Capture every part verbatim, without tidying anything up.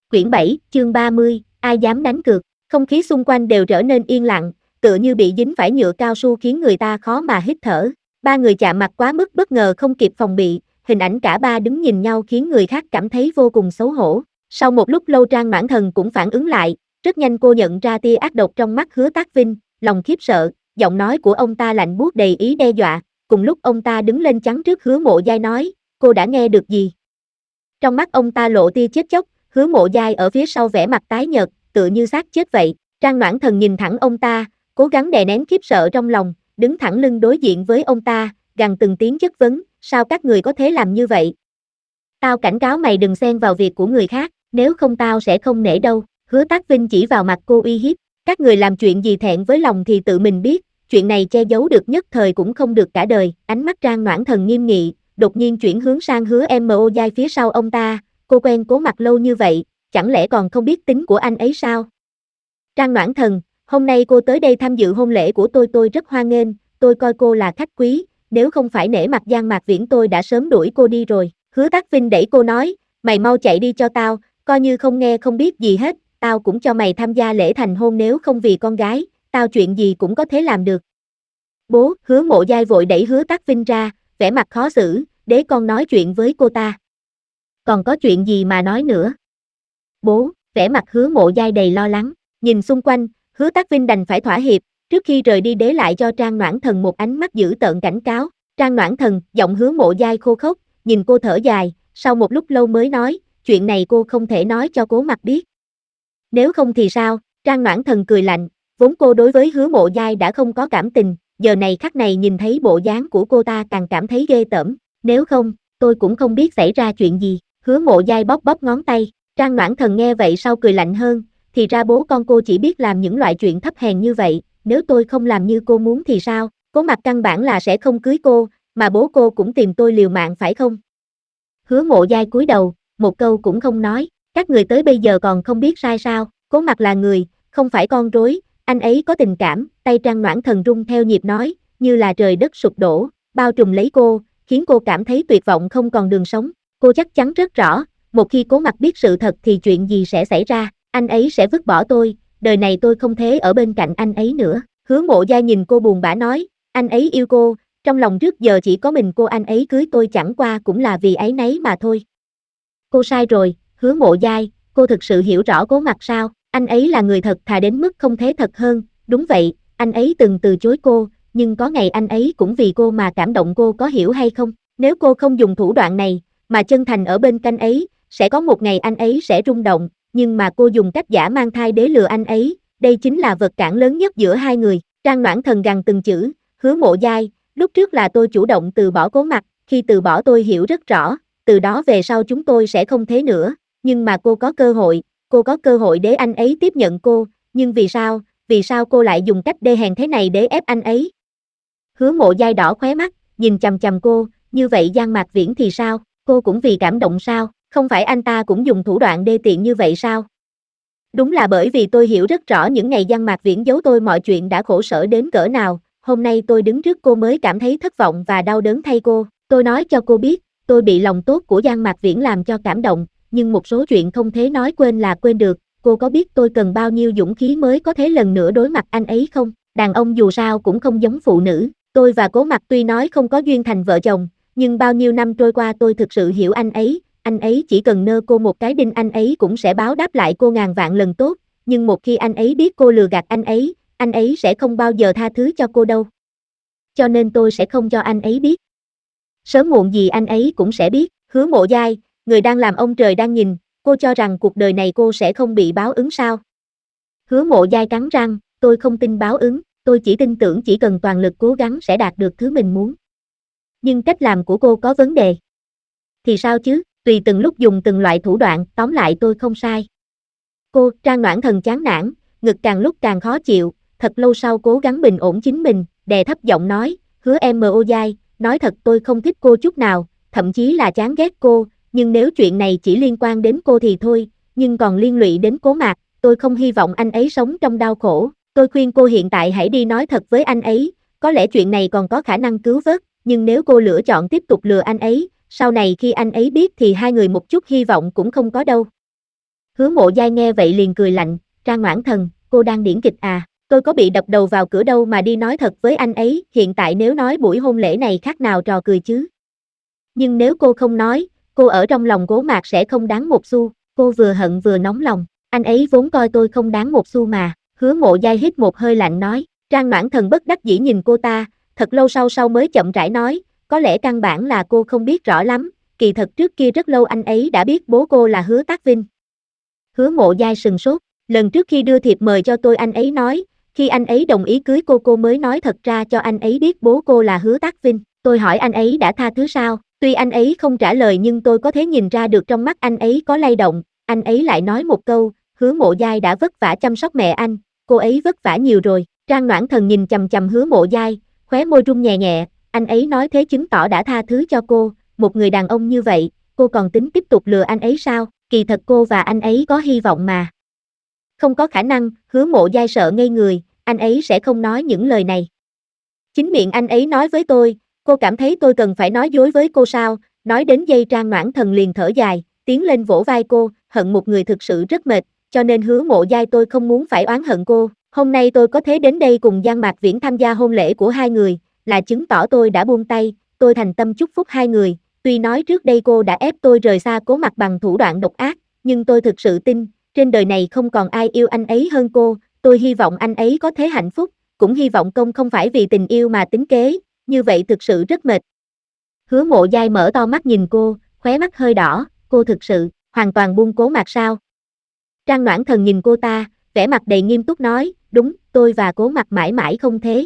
Quyển bảy, chương ba mươi, ai dám đánh cược, không khí xung quanh đều trở nên yên lặng, tựa như bị dính phải nhựa cao su khiến người ta khó mà hít thở. Ba người chạm mặt quá mức bất ngờ không kịp phòng bị, hình ảnh cả ba đứng nhìn nhau khiến người khác cảm thấy vô cùng xấu hổ. Sau một lúc lâu Trang Noãn Thần cũng phản ứng lại, rất nhanh cô nhận ra tia ác độc trong mắt Hứa Tác Vinh, lòng khiếp sợ, giọng nói của ông ta lạnh buốt đầy ý đe dọa, cùng lúc ông ta đứng lên chắn trước Hứa Mộ Giai nói, cô đã nghe được gì? Trong mắt ông ta lộ tia chết chóc, Hứa Mộ Giai ở phía sau vẻ mặt tái nhợt, tựa như xác chết vậy. Trang Noãn Thần nhìn thẳng ông ta, cố gắng đè nén khiếp sợ trong lòng, đứng thẳng lưng đối diện với ông ta, gằn từng tiếng chất vấn, sao các người có thể làm như vậy? Tao cảnh cáo mày đừng xen vào việc của người khác, nếu không tao sẽ không nể đâu. Hứa Tác Vinh chỉ vào mặt cô uy hiếp, các người làm chuyện gì thẹn với lòng thì tự mình biết, chuyện này che giấu được nhất thời cũng không được cả đời. Ánh mắt Trang Noãn Thần nghiêm nghị, đột nhiên chuyển hướng sang Hứa Mộ Giai phía sau ông ta, cô quen Cố Mặc lâu như vậy, chẳng lẽ còn không biết tính của anh ấy sao? Trang Noãn Thần, hôm nay cô tới đây tham dự hôn lễ của tôi tôi rất hoan nghênh, tôi coi cô là khách quý, nếu không phải nể mặt Giang Mạc Viễn tôi đã sớm đuổi cô đi rồi. Hứa Tác Vinh đẩy cô nói, mày mau chạy đi cho tao, coi như không nghe không biết gì hết, tao cũng cho mày tham gia lễ thành hôn nếu không vì con gái, tao chuyện gì cũng có thể làm được. Bố, Hứa Mộ Giai vội đẩy Hứa Tác Vinh ra, vẻ mặt khó xử, để con nói chuyện với cô ta. Còn có chuyện gì mà nói nữa? Bố, vẻ mặt Hứa Mộ Giai đầy lo lắng, nhìn xung quanh, Hứa Tác Vinh đành phải thỏa hiệp, trước khi rời đi đế lại cho Trang Noãn Thần một ánh mắt dữ tợn cảnh cáo. Trang Noãn Thần, giọng Hứa Mộ Giai khô khốc, nhìn cô thở dài, sau một lúc lâu mới nói, chuyện này cô không thể nói cho Cố Mặc biết. Nếu không thì sao? Trang Noãn Thần cười lạnh, vốn cô đối với Hứa Mộ Giai đã không có cảm tình, giờ này khắc này nhìn thấy bộ dáng của cô ta càng cảm thấy ghê tởm, nếu không, tôi cũng không biết xảy ra chuyện gì. Hứa Mộ Giai bóp bóp ngón tay, Trang Noãn Thần nghe vậy sau cười lạnh hơn, thì ra bố con cô chỉ biết làm những loại chuyện thấp hèn như vậy, nếu tôi không làm như cô muốn thì sao? Cố Mặc căn bản là sẽ không cưới cô, mà bố cô cũng tìm tôi liều mạng phải không? Hứa Mộ Giai cúi đầu, một câu cũng không nói, các người tới bây giờ còn không biết sai sao? Cố Mặc là người, không phải con rối, anh ấy có tình cảm. Tay Trang Noãn Thần rung theo nhịp nói, như là trời đất sụp đổ, bao trùm lấy cô, khiến cô cảm thấy tuyệt vọng không còn đường sống. Cô chắc chắn rất rõ, một khi Cố Mặc biết sự thật thì chuyện gì sẽ xảy ra, anh ấy sẽ vứt bỏ tôi, đời này tôi không thể ở bên cạnh anh ấy nữa. Hứa Mộ Giai nhìn cô buồn bã nói, anh ấy yêu cô, trong lòng trước giờ chỉ có mình cô, anh ấy cưới tôi chẳng qua cũng là vì áy náy mà thôi. Cô sai rồi, Hứa Mộ Giai, cô thực sự hiểu rõ Cố Mặc sao? Anh ấy là người thật thà đến mức không thể thật hơn. Đúng vậy, anh ấy từng từ chối cô, nhưng có ngày anh ấy cũng vì cô mà cảm động, cô có hiểu hay không? Nếu cô không dùng thủ đoạn này, mà chân thành ở bên cạnh ấy, sẽ có một ngày anh ấy sẽ rung động, nhưng mà cô dùng cách giả mang thai để lừa anh ấy, đây chính là vật cản lớn nhất giữa hai người. Trang Noãn Thần gằn từng chữ, Hứa Mộ Giai, lúc trước là tôi chủ động từ bỏ Cố Mặc, khi từ bỏ tôi hiểu rất rõ, từ đó về sau chúng tôi sẽ không thế nữa, nhưng mà cô có cơ hội, cô có cơ hội để anh ấy tiếp nhận cô, nhưng vì sao, vì sao cô lại dùng cách đê hèn thế này để ép anh ấy? Hứa Mộ Giai đỏ khóe mắt, nhìn chằm chằm cô, như vậy Giang Mạc Viễn thì sao, cô cũng vì cảm động sao, không phải anh ta cũng dùng thủ đoạn đê tiện như vậy sao? Đúng là bởi vì tôi hiểu rất rõ những ngày Giang Mạc Viễn giấu tôi mọi chuyện đã khổ sở đến cỡ nào, hôm nay tôi đứng trước cô mới cảm thấy thất vọng và đau đớn thay cô, tôi nói cho cô biết, tôi bị lòng tốt của Giang Mạc Viễn làm cho cảm động, nhưng một số chuyện không thể nói quên là quên được, cô có biết tôi cần bao nhiêu dũng khí mới có thể lần nữa đối mặt anh ấy không? Đàn ông dù sao cũng không giống phụ nữ, tôi và Cố Mặc tuy nói không có duyên thành vợ chồng, nhưng bao nhiêu năm trôi qua tôi thực sự hiểu anh ấy, anh ấy chỉ cần nơ cô một cái đinh anh ấy cũng sẽ báo đáp lại cô ngàn vạn lần tốt, nhưng một khi anh ấy biết cô lừa gạt anh ấy, anh ấy sẽ không bao giờ tha thứ cho cô đâu. Cho nên tôi sẽ không cho anh ấy biết. Sớm muộn gì anh ấy cũng sẽ biết. Hứa Mộ Giai, người đang làm ông trời đang nhìn, cô cho rằng cuộc đời này cô sẽ không bị báo ứng sao? Hứa Mộ Giai cắn răng, tôi không tin báo ứng, tôi chỉ tin tưởng chỉ cần toàn lực cố gắng sẽ đạt được thứ mình muốn. Nhưng cách làm của cô có vấn đề. Thì sao chứ, tùy từng lúc dùng từng loại thủ đoạn, tóm lại tôi không sai. Cô, Trang Noãn Thần chán nản, ngực càng lúc càng khó chịu, thật lâu sau cố gắng bình ổn chính mình, đè thấp giọng nói, Hứa Mộ Giai, nói thật tôi không thích cô chút nào, thậm chí là chán ghét cô, nhưng nếu chuyện này chỉ liên quan đến cô thì thôi, nhưng còn liên lụy đến Cố Mạc, tôi không hy vọng anh ấy sống trong đau khổ, tôi khuyên cô hiện tại hãy đi nói thật với anh ấy, có lẽ chuyện này còn có khả năng cứu vớt, nhưng nếu cô lựa chọn tiếp tục lừa anh ấy, sau này khi anh ấy biết thì hai người một chút hy vọng cũng không có đâu. Hứa Mộ Giai nghe vậy liền cười lạnh, Trang Noãn Thần, cô đang diễn kịch à, tôi có bị đập đầu vào cửa đâu mà đi nói thật với anh ấy, hiện tại nếu nói buổi hôn lễ này khác nào trò cười chứ. Nhưng nếu cô không nói, cô ở trong lòng Cố Mạc sẽ không đáng một xu, cô vừa hận vừa nóng lòng, anh ấy vốn coi tôi không đáng một xu mà, Hứa Mộ Giai hít một hơi lạnh nói, Trang Noãn Thần bất đắc dĩ nhìn cô ta, thật lâu sau sau mới chậm rãi nói, có lẽ căn bản là cô không biết rõ lắm, kỳ thật trước kia rất lâu anh ấy đã biết bố cô là Hứa Tác Vinh. Hứa Mộ Giai sừng sốt, lần trước khi đưa thiệp mời cho tôi anh ấy nói, khi anh ấy đồng ý cưới cô cô mới nói thật ra cho anh ấy biết bố cô là Hứa Tác Vinh, tôi hỏi anh ấy đã tha thứ sao, tuy anh ấy không trả lời nhưng tôi có thể nhìn ra được trong mắt anh ấy có lay động, anh ấy lại nói một câu, Hứa Mộ Giai đã vất vả chăm sóc mẹ anh, cô ấy vất vả nhiều rồi, Trang Noãn Thần nhìn chằm chằm Hứa Mộ Giai, khóe môi rung nhẹ nhẹ, anh ấy nói thế chứng tỏ đã tha thứ cho cô, một người đàn ông như vậy, cô còn tính tiếp tục lừa anh ấy sao, kỳ thật cô và anh ấy có hy vọng mà. Không có khả năng, Hứa Mộ Giai sợ ngây người, anh ấy sẽ không nói những lời này. Chính miệng anh ấy nói với tôi, cô cảm thấy tôi cần phải nói dối với cô sao, nói đến giây Trang Noãn Thần liền thở dài, tiến lên vỗ vai cô, hận một người thực sự rất mệt, cho nên Hứa Mộ Giai tôi không muốn phải oán hận cô, hôm nay tôi có thể đến đây cùng Giang Mạc Viễn tham gia hôn lễ của hai người, là chứng tỏ tôi đã buông tay, tôi thành tâm chúc phúc hai người, tuy nói trước đây cô đã ép tôi rời xa Cố Mặc bằng thủ đoạn độc ác, nhưng tôi thực sự tin, trên đời này không còn ai yêu anh ấy hơn cô, tôi hy vọng anh ấy có thể hạnh phúc, cũng hy vọng công không phải vì tình yêu mà tính kế, như vậy thực sự rất mệt. Hứa Mộ Giai mở to mắt nhìn cô, khóe mắt hơi đỏ, cô thực sự, hoàn toàn buông Cố Mạc sao? Trang Noãn Thần nhìn cô ta, vẻ mặt đầy nghiêm túc nói, đúng, tôi và Cố Mạc mãi mãi không thế.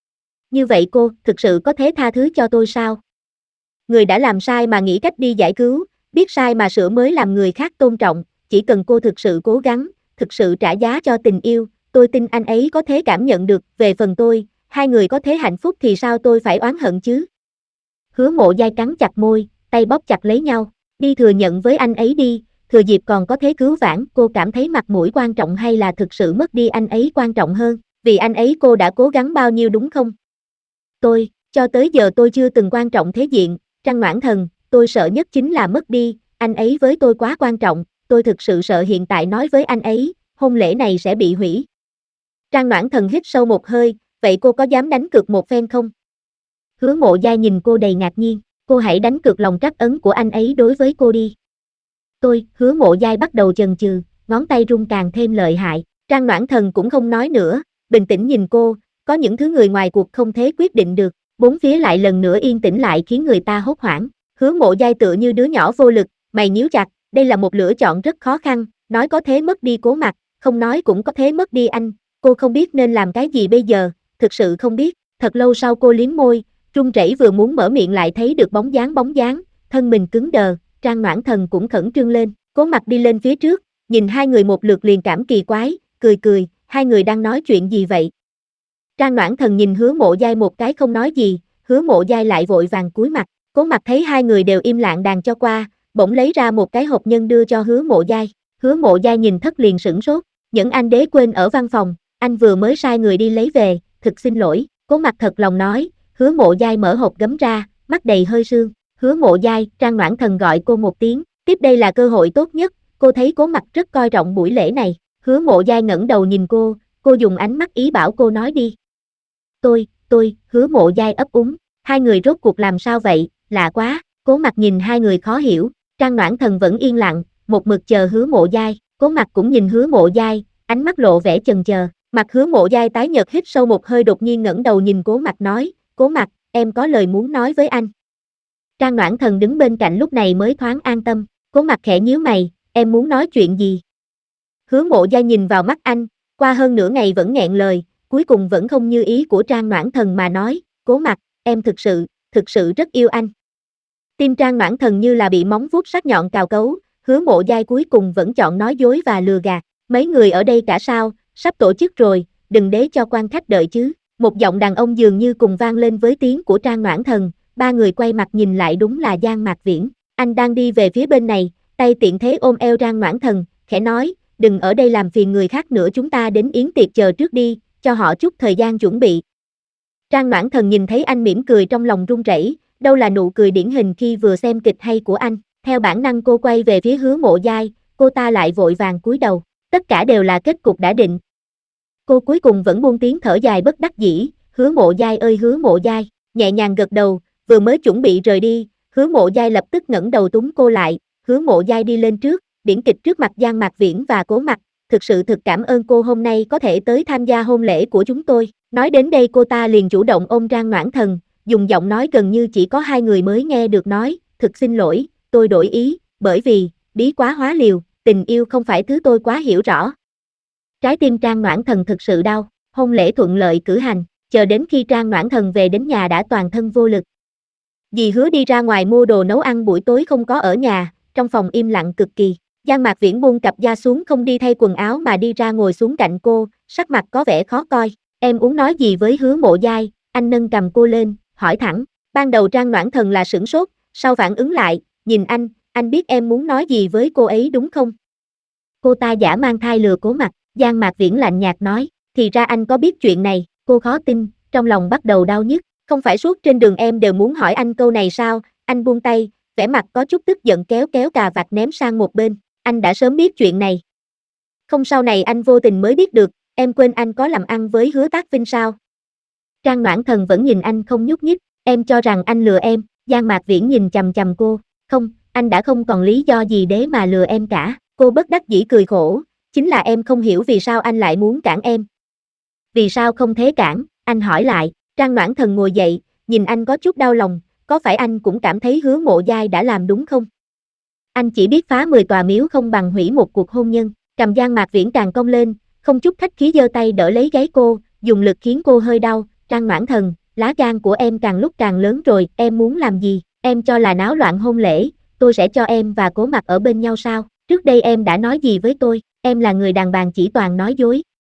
Như vậy cô, thực sự có thể tha thứ cho tôi sao? Người đã làm sai mà nghĩ cách đi giải cứu, biết sai mà sửa mới làm người khác tôn trọng, chỉ cần cô thực sự cố gắng, thực sự trả giá cho tình yêu, tôi tin anh ấy có thể cảm nhận được, về phần tôi, hai người có thể hạnh phúc thì sao tôi phải oán hận chứ? Hứa Mộ Giai cắn chặt môi, tay bóp chặt lấy nhau, đi thừa nhận với anh ấy đi, thừa dịp còn có thể cứu vãn, cô cảm thấy mặt mũi quan trọng hay là thực sự mất đi anh ấy quan trọng hơn, vì anh ấy cô đã cố gắng bao nhiêu đúng không? Tôi, cho tới giờ tôi chưa từng quan trọng thế diện, Trang Noãn Thần, tôi sợ nhất chính là mất đi, anh ấy với tôi quá quan trọng, tôi thực sự sợ hiện tại nói với anh ấy, hôn lễ này sẽ bị hủy. Trang Noãn Thần hít sâu một hơi, vậy cô có dám đánh cược một phen không? Hứa Mộ Giai nhìn cô đầy ngạc nhiên, cô hãy đánh cược lòng trắc ẩn của anh ấy đối với cô đi. Tôi, Hứa Mộ Giai bắt đầu chần chừ, ngón tay run càng thêm lợi hại, Trang Noãn Thần cũng không nói nữa, bình tĩnh nhìn cô, có những thứ người ngoài cuộc không thể quyết định được, bốn phía lại lần nữa yên tĩnh lại khiến người ta hốt hoảng, Hứa Mộ Giai tựa như đứa nhỏ vô lực, mày nhíu chặt, đây là một lựa chọn rất khó khăn, nói có thế mất đi Cố Mặc, không nói cũng có thế mất đi anh, cô không biết nên làm cái gì bây giờ, thực sự không biết, thật lâu sau cô liếm môi, run rẩy vừa muốn mở miệng lại thấy được bóng dáng bóng dáng, thân mình cứng đờ, Trang Noãn Thần cũng khẩn trương lên, Cố Mặc đi lên phía trước, nhìn hai người một lượt liền cảm kỳ quái, cười cười, hai người đang nói chuyện gì vậy? Trang Noãn Thần nhìn Hứa Mộ Giai một cái không nói gì, Hứa Mộ Giai lại vội vàng cúi mặt, Cố Mặc thấy hai người đều im lặng đàn cho qua, bỗng lấy ra một cái hộp nhân đưa cho Hứa Mộ Giai, Hứa Mộ Giai nhìn thất liền sửng sốt, Nhẫn Anh Đế quên ở văn phòng, anh vừa mới sai người đi lấy về, thực xin lỗi, Cố Mặc thật lòng nói, Hứa Mộ Giai mở hộp gấm ra, mắt đầy hơi sương, Hứa Mộ Giai, Trang Noãn Thần gọi cô một tiếng, tiếp đây là cơ hội tốt nhất, cô thấy Cố Mặc rất coi trọng buổi lễ này, Hứa Mộ Giai ngẩng đầu nhìn cô, cô dùng ánh mắt ý bảo cô nói đi. Tôi, tôi, Hứa Mộ Giai ấp úng, hai người rốt cuộc làm sao vậy, lạ quá, Cố Mặc nhìn hai người khó hiểu, Trang Noãn Thần vẫn yên lặng, một mực chờ Hứa Mộ Giai, Cố Mặc cũng nhìn Hứa Mộ Giai, ánh mắt lộ vẻ chần chờ, mặt Hứa Mộ Giai tái nhợt hít sâu một hơi đột nhiên ngẩng đầu nhìn Cố Mặc nói, Cố Mặc, em có lời muốn nói với anh. Trang Noãn Thần đứng bên cạnh lúc này mới thoáng an tâm, Cố Mặc khẽ nhíu mày, em muốn nói chuyện gì? Hứa Mộ Giai nhìn vào mắt anh, qua hơn nửa ngày vẫn nghẹn lời, cuối cùng vẫn không như ý của Trang Noãn Thần mà nói, Cố Mặc, em thực sự, thực sự rất yêu anh. Tim Trang Noãn Thần như là bị móng vuốt sắc nhọn cào cấu, Hứa Mộ Giai cuối cùng vẫn chọn nói dối và lừa gạt, mấy người ở đây cả sao, sắp tổ chức rồi, đừng để cho quan khách đợi chứ, một giọng đàn ông dường như cùng vang lên với tiếng của Trang Noãn Thần, ba người quay mặt nhìn lại đúng là Giang Mạc Viễn, anh đang đi về phía bên này, tay tiện thế ôm eo Trang Noãn Thần, khẽ nói, đừng ở đây làm phiền người khác nữa chúng ta đến yến tiệc chờ trước đi, cho họ chút thời gian chuẩn bị. Trang Noãn Thần nhìn thấy anh mỉm cười trong lòng run rẩy, đâu là nụ cười điển hình khi vừa xem kịch hay của anh, theo bản năng cô quay về phía Hứa Mộ Giai, cô ta lại vội vàng cúi đầu, tất cả đều là kết cục đã định. Cô cuối cùng vẫn buông tiếng thở dài bất đắc dĩ, Hứa Mộ Giai ơi Hứa Mộ Giai, nhẹ nhàng gật đầu, vừa mới chuẩn bị rời đi, Hứa Mộ Giai lập tức ngẩng đầu túm cô lại, Hứa Mộ Giai đi lên trước, điển kịch trước mặt Giang Mạc Viễn và Cố Mặc, thực sự thực cảm ơn cô hôm nay có thể tới tham gia hôn lễ của chúng tôi. Nói đến đây cô ta liền chủ động ôm Trang Noãn Thần, dùng giọng nói gần như chỉ có hai người mới nghe được nói, thực xin lỗi, tôi đổi ý, bởi vì, bí quá hóa liều, tình yêu không phải thứ tôi quá hiểu rõ. Trái tim Trang Noãn Thần thực sự đau, hôn lễ thuận lợi cử hành, chờ đến khi Trang Noãn Thần về đến nhà đã toàn thân vô lực. Dì Hứa đi ra ngoài mua đồ nấu ăn buổi tối không có ở nhà, trong phòng im lặng cực kỳ. Giang Mạc Viễn buông cặp da xuống không đi thay quần áo mà đi ra ngồi xuống cạnh cô, sắc mặt có vẻ khó coi. Em muốn nói gì với Hứa Mộ Giai? Anh nâng cầm cô lên, hỏi thẳng. Ban đầu Trang Noãn Thần là sửng sốt, sau phản ứng lại, nhìn anh, anh biết em muốn nói gì với cô ấy đúng không? Cô ta giả mang thai lừa Cố Mặc, Giang Mạc Viễn lạnh nhạt nói, thì ra anh có biết chuyện này, cô khó tin, trong lòng bắt đầu đau nhức, không phải suốt trên đường em đều muốn hỏi anh câu này sao? Anh buông tay, vẻ mặt có chút tức giận kéo kéo cà vạt ném sang một bên, anh đã sớm biết chuyện này. Không sau này anh vô tình mới biết được, em quên anh có làm ăn với Hứa Tác Vinh sao? Trang Noãn Thần vẫn nhìn anh không nhúc nhích, em cho rằng anh lừa em, Giang Mạc Viễn nhìn chằm chằm cô, không, anh đã không còn lý do gì để mà lừa em cả, cô bất đắc dĩ cười khổ, chính là em không hiểu vì sao anh lại muốn cản em. Vì sao không thế cản, anh hỏi lại, Trang Noãn Thần ngồi dậy, nhìn anh có chút đau lòng, có phải anh cũng cảm thấy Hứa Mộ Giai đã làm đúng không? Anh chỉ biết phá mười tòa miếu không bằng hủy một cuộc hôn nhân, cầm Giang Mạc Viễn càng cong lên, không chút khách khí giơ tay đỡ lấy gáy cô, dùng lực khiến cô hơi đau, Trang Noãn Thần, lá gan của em càng lúc càng lớn rồi, em muốn làm gì, em cho là náo loạn hôn lễ, tôi sẽ cho em và Cố Mặc ở bên nhau sao, trước đây em đã nói gì với tôi, em là người đàn bà chỉ toàn nói dối,